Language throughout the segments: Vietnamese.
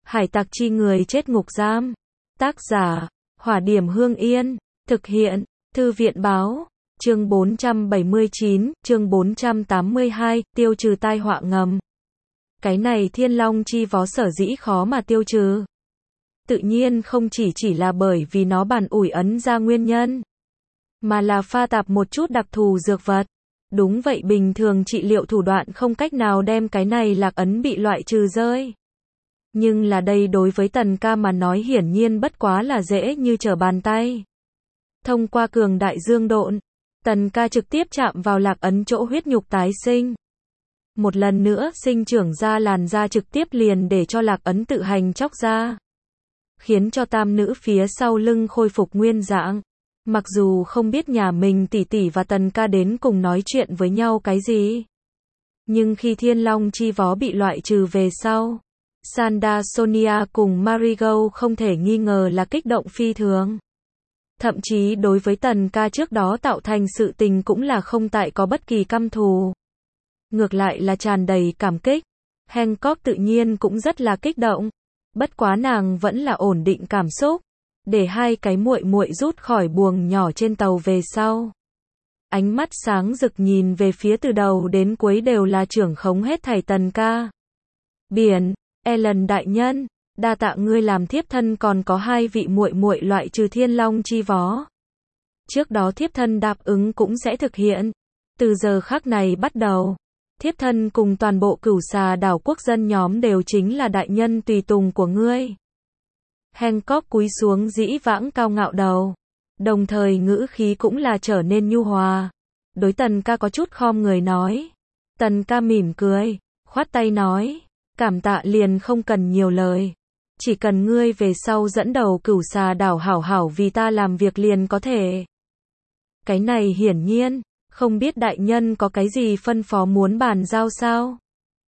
Hải tặc chi người chết ngục giam. Tác giả, Hỏa Điểm Hương Yên. Thực hiện, Thư viện báo. Chương 479, chương 482, tiêu trừ tai họa ngầm. Cái này Thiên Long chi vó sở dĩ khó mà tiêu trừ. Tự nhiên không chỉ là bởi vì nó bàn ủi ấn ra nguyên nhân, mà là pha tạp một chút đặc thù dược vật. Đúng vậy, bình thường trị liệu thủ đoạn không cách nào đem cái này lạc ấn bị loại trừ rơi. Nhưng là đây đối với Tần ca mà nói hiển nhiên bất quá là dễ như trở bàn tay. Thông qua cường đại dương độn, Tần ca trực tiếp chạm vào lạc ấn chỗ huyết nhục tái sinh. Một lần nữa sinh trưởng ra làn da trực tiếp liền để cho lạc ấn tự hành chóc ra. Khiến cho tam nữ phía sau lưng khôi phục nguyên dạng. Mặc dù không biết nhà mình tỷ tỷ và Tần ca đến cùng nói chuyện với nhau cái gì. Nhưng khi Thiên Long chi vó bị loại trừ về sau, Sanda, Sonia cùng Marigold không thể nghi ngờ là kích động phi thường. Thậm chí đối với Tần ca trước đó tạo thành sự tình cũng là không tại có bất kỳ căm thù. Ngược lại là tràn đầy cảm kích. Hancock tự nhiên cũng rất là kích động. Bất quá nàng vẫn là ổn định cảm xúc. Để hai cái muội muội rút khỏi buồng nhỏ trên tàu về sau. Ánh mắt sáng rực nhìn về phía từ đầu đến cuối đều là trưởng khống hết thảy Tần ca. Biển, Ellen đại nhân, đa tạ ngươi làm thiếp thân còn có hai vị muội muội loại trừ Thiên Long chi vó. Trước đó thiếp thân đáp ứng cũng sẽ thực hiện. Từ giờ khắc này bắt đầu, thiếp thân cùng toàn bộ Cửu Xà đảo quốc dân nhóm đều chính là đại nhân tùy tùng của ngươi. Hancock cúi xuống dĩ vãng cao ngạo đầu, đồng thời ngữ khí cũng là trở nên nhu hòa. Đối Tần ca có chút khom người nói. Tần ca mỉm cười, khoát tay nói, cảm tạ liền không cần nhiều lời. Chỉ cần ngươi về sau dẫn đầu Cửu Xà đảo hảo hảo vì ta làm việc liền có thể. Cái này hiển nhiên, không biết đại nhân có cái gì phân phó muốn bàn giao sao?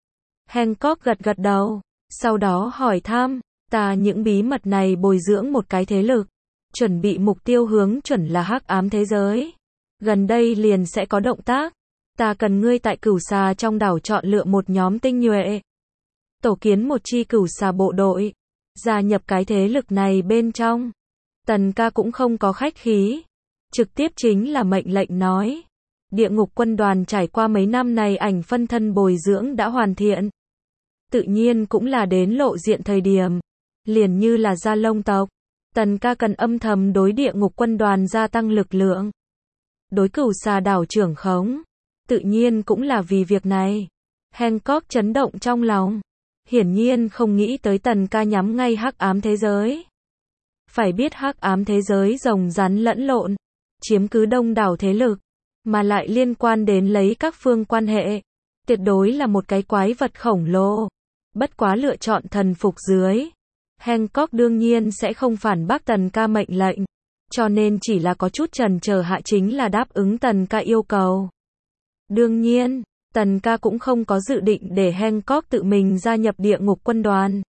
Hancock gật gật đầu, sau đó hỏi thăm, ta những bí mật này bồi dưỡng một cái thế lực, chuẩn bị mục tiêu hướng chuẩn là hắc ám thế giới. Gần đây liền sẽ có động tác, ta cần ngươi tại Cửu Xà trong đảo chọn lựa một nhóm tinh nhuệ. Tổ kiến một chi Cửu Xà bộ đội, gia nhập cái thế lực này bên trong. Tần ca cũng không có khách khí, trực tiếp chính là mệnh lệnh nói. Địa ngục quân đoàn trải qua mấy năm này ảnh phân thân bồi dưỡng đã hoàn thiện. Tự nhiên cũng là đến lộ diện thời điểm. Liền như là Gia Long tộc. Tần ca cần âm thầm đối địa ngục quân đoàn gia tăng lực lượng. Đối Cửu Xà đảo trưởng khống. Tự nhiên cũng là vì việc này. Hancock chấn động trong lòng. Hiển nhiên không nghĩ tới Tần ca nhắm ngay hắc ám thế giới. Phải biết hắc ám thế giới rồng rắn lẫn lộn, chiếm cứ đông đảo thế lực, mà lại liên quan đến lấy các phương quan hệ. Tuyệt đối là một cái quái vật khổng lồ. Bất quá lựa chọn thần phục dưới. Hancock đương nhiên sẽ không phản bác Tần ca mệnh lệnh. Cho nên chỉ là có chút chần chờ hạ chính là đáp ứng Tần ca yêu cầu. Đương nhiên, Tần ca cũng không có dự định để Hancock tự mình gia nhập địa ngục quân đoàn.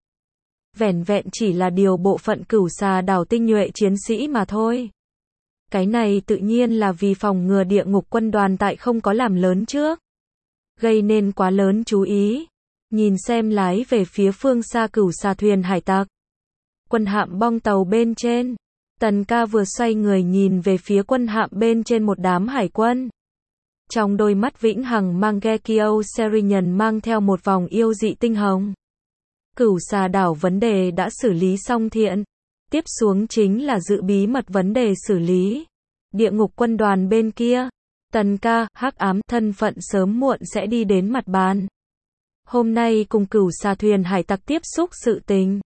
Vẻn vẹn chỉ là điều bộ phận Cửu Xà đảo tinh nhuệ chiến sĩ mà thôi. Cái này tự nhiên là vì phòng ngừa địa ngục quân đoàn tại không có làm lớn trước. Gây nên quá lớn chú ý. Nhìn xem lái về phía phương xa Cửu Xà thuyền hải tặc. Quân hạm bong tàu bên trên. Tần ca vừa xoay người nhìn về phía quân hạm bên trên một đám hải quân. Trong đôi mắt vĩnh hằng mang Gekio Serinian mang theo một vòng yêu dị tinh hồng. Cửu Xà đảo vấn đề đã xử lý xong thiện. Tiếp xuống chính là giữ bí mật vấn đề xử lý. Địa ngục quân đoàn bên kia. Tần ca, hắc ám, thân phận sớm muộn sẽ đi đến mặt bàn. Hôm nay cùng Cửu Xà thuyền hải tặc tiếp xúc sự tình.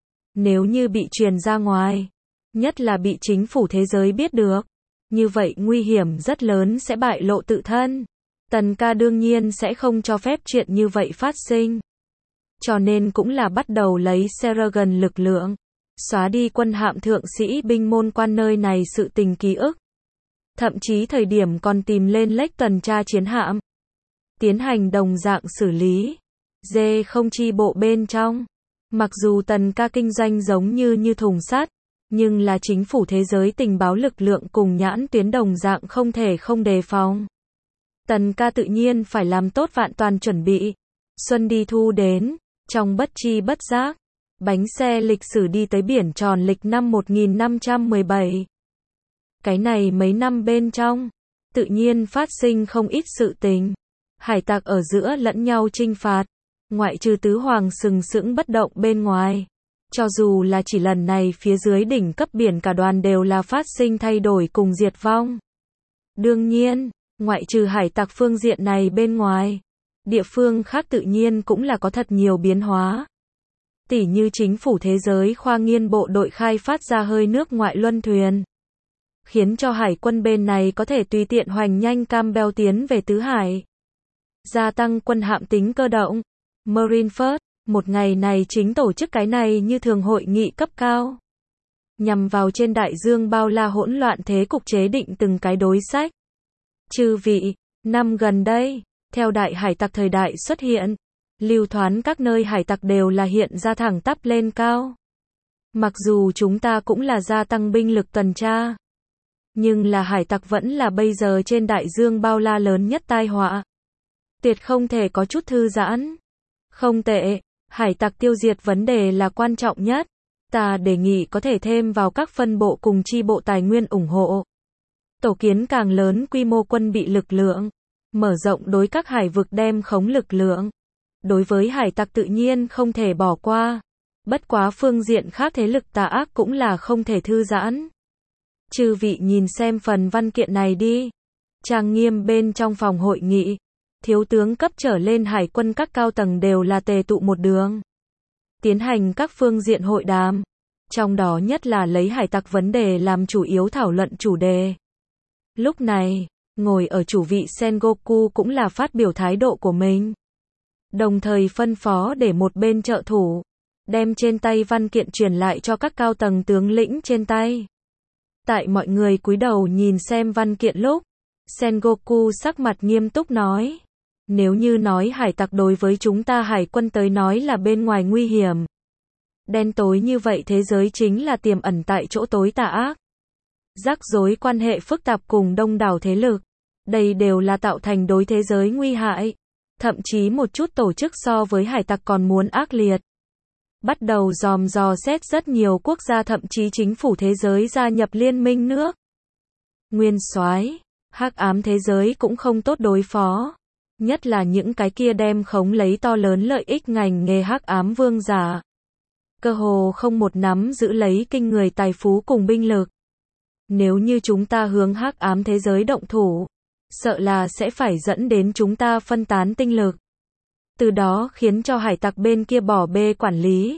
Nếu như bị truyền ra ngoài, nhất là bị chính phủ thế giới biết được, như vậy nguy hiểm rất lớn sẽ bại lộ tự thân. Tần ca đương nhiên sẽ không cho phép chuyện như vậy phát sinh. Cho nên cũng là bắt đầu lấy Seragon lực lượng, xóa đi quân hạm thượng sĩ binh môn quan nơi này sự tình ký ức. Thậm chí thời điểm còn tìm lên lếch tuần tra chiến hạm. Tiến hành đồng dạng xử lý. Không chi bộ bên trong. Mặc dù Tần ca kinh doanh giống như thùng sắt, nhưng là chính phủ thế giới tình báo lực lượng cùng nhãn tuyến đồng dạng không thể không đề phòng. Tần ca tự nhiên phải làm tốt vạn toàn chuẩn bị. Xuân đi thu đến, trong bất chi bất giác, Bánh xe lịch sử đi tới biển tròn lịch năm 1517. Cái này mấy năm bên trong, tự nhiên phát sinh không ít sự tình. Hải tặc ở giữa lẫn nhau chinh phạt, ngoại trừ tứ hoàng sừng sững bất động bên ngoài. Cho dù là chỉ lần này phía dưới đỉnh cấp biển cả đoàn đều là phát sinh thay đổi cùng diệt vong. Đương nhiên, ngoại trừ hải tặc phương diện này bên ngoài, địa phương khác tự nhiên cũng là có thật nhiều biến hóa. Tỉ như chính phủ thế giới khoa nghiên bộ đội khai phát ra hơi nước ngoại luân thuyền, khiến cho hải quân bên này có thể tùy tiện hoành nhanh Campbell tiến về tứ hải. Gia tăng quân hạm tính cơ động, Marine First, một ngày này chính tổ chức cái này như thường hội nghị cấp cao. Nhằm vào trên đại dương bao la hỗn loạn thế cục chế định từng cái đối sách. Chư vị, năm gần đây, theo đại hải tặc thời đại xuất hiện, lưu thoán các nơi hải tặc đều là hiện ra thẳng tắp lên cao. Mặc dù chúng ta cũng là gia tăng binh lực tuần tra, nhưng là hải tặc vẫn là bây giờ trên đại dương bao la lớn nhất tai họa. Tuyệt không thể có chút thư giãn. Không tệ, hải tặc tiêu diệt vấn đề là quan trọng nhất. Ta đề nghị có thể thêm vào các phân bộ cùng chi bộ tài nguyên ủng hộ. Tổ kiến càng lớn quy mô quân bị lực lượng, mở rộng đối các hải vực đem khống lực lượng. Đối với hải tặc tự nhiên không thể bỏ qua. Bất quá phương diện khác thế lực tà ác cũng là không thể thư giãn. Chư vị nhìn xem phần văn kiện này đi. Trang nghiêm bên trong phòng hội nghị, thiếu tướng cấp trở lên hải quân các cao tầng đều là tề tụ một đường. Tiến hành các phương diện hội đàm. Trong đó nhất là lấy hải tặc vấn đề làm chủ yếu thảo luận chủ đề. Lúc này, ngồi ở chủ vị Sengoku cũng là phát biểu thái độ của mình. Đồng thời phân phó để một bên trợ thủ, đem trên tay văn kiện truyền lại cho các cao tầng tướng lĩnh trên tay. Tại mọi người cúi đầu nhìn xem văn kiện lúc, Sengoku sắc mặt nghiêm túc nói. Nếu như nói hải tặc đối với chúng ta hải quân tới nói là bên ngoài nguy hiểm, đen tối như vậy thế giới chính là tiềm ẩn tại chỗ tối tà ác. Rắc rối quan hệ phức tạp cùng đông đảo thế lực. Đây đều là tạo thành đối thế giới nguy hại. Thậm chí một chút tổ chức so với hải tặc còn muốn ác liệt. Bắt đầu dòm dò xét rất nhiều quốc gia thậm chí chính phủ thế giới gia nhập liên minh nước. Nguyên soái, hắc ám thế giới cũng không tốt đối phó. Nhất là những cái kia đem khống lấy to lớn lợi ích ngành nghề hắc ám vương giả. Cơ hồ không một nắm giữ lấy kinh người tài phú cùng binh lực. Nếu như chúng ta hướng hắc ám thế giới động thủ, sợ là sẽ phải dẫn đến chúng ta phân tán tinh lực. Từ đó khiến cho hải tặc bên kia bỏ bê quản lý.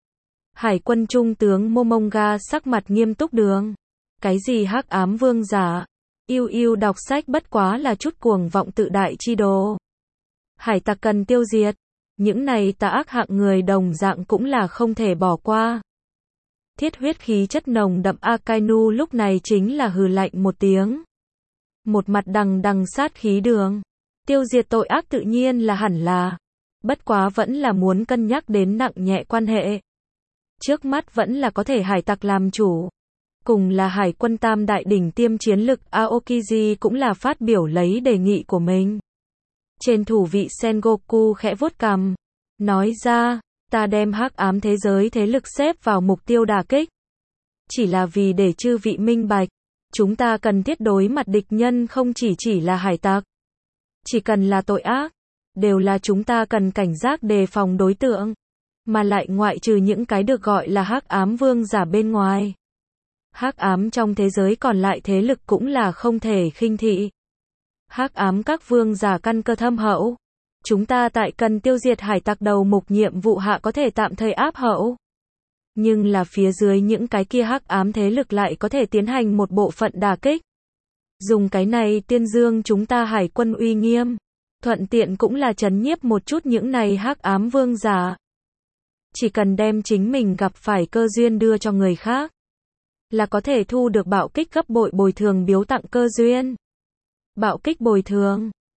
Hải quân trung tướng Momonga sắc mặt nghiêm túc đường. Cái gì hắc ám vương giả? Yêu đọc sách bất quá là chút cuồng vọng tự đại chi đồ. Hải tặc cần tiêu diệt. Những này tà ác hạng người đồng dạng cũng là không thể bỏ qua. Thiết huyết khí chất nồng đậm Akainu lúc này chính là hừ lạnh một tiếng. Một mặt đằng sát khí đường. Tiêu diệt tội ác tự nhiên là hẳn là. Bất quá vẫn là muốn cân nhắc đến nặng nhẹ quan hệ. Trước mắt vẫn là có thể hải tặc làm chủ. Cùng là hải quân tam đại đỉnh tiêm chiến lực Aokiji cũng là phát biểu lấy đề nghị của mình. Trên thủ vị Sengoku khẽ vuốt cằm, nói ra, ta đem hắc ám thế giới thế lực xếp vào mục tiêu đả kích. Chỉ là vì để chư vị minh bạch, chúng ta cần thiết đối mặt địch nhân không chỉ là hải tặc. Chỉ cần là tội ác, đều là chúng ta cần cảnh giác đề phòng đối tượng. Mà lại ngoại trừ những cái được gọi là hắc ám vương giả bên ngoài. Hắc ám trong thế giới còn lại thế lực cũng là không thể khinh thị. Hắc ám các vương giả căn cơ thâm hậu. Chúng ta tại cần tiêu diệt hải tặc đầu mục nhiệm vụ hạ có thể tạm thời áp hậu. Nhưng là phía dưới những cái kia hắc ám thế lực lại có thể tiến hành một bộ phận đả kích. Dùng cái này tuyên dương chúng ta hải quân uy nghiêm. Thuận tiện cũng là trấn nhiếp một chút những này hắc ám vương giả. Chỉ cần đem chính mình gặp phải cơ duyên đưa cho người khác, là có thể thu được bạo kích gấp bội bồi thường biếu tặng cơ duyên. Bạo kích bồi thường,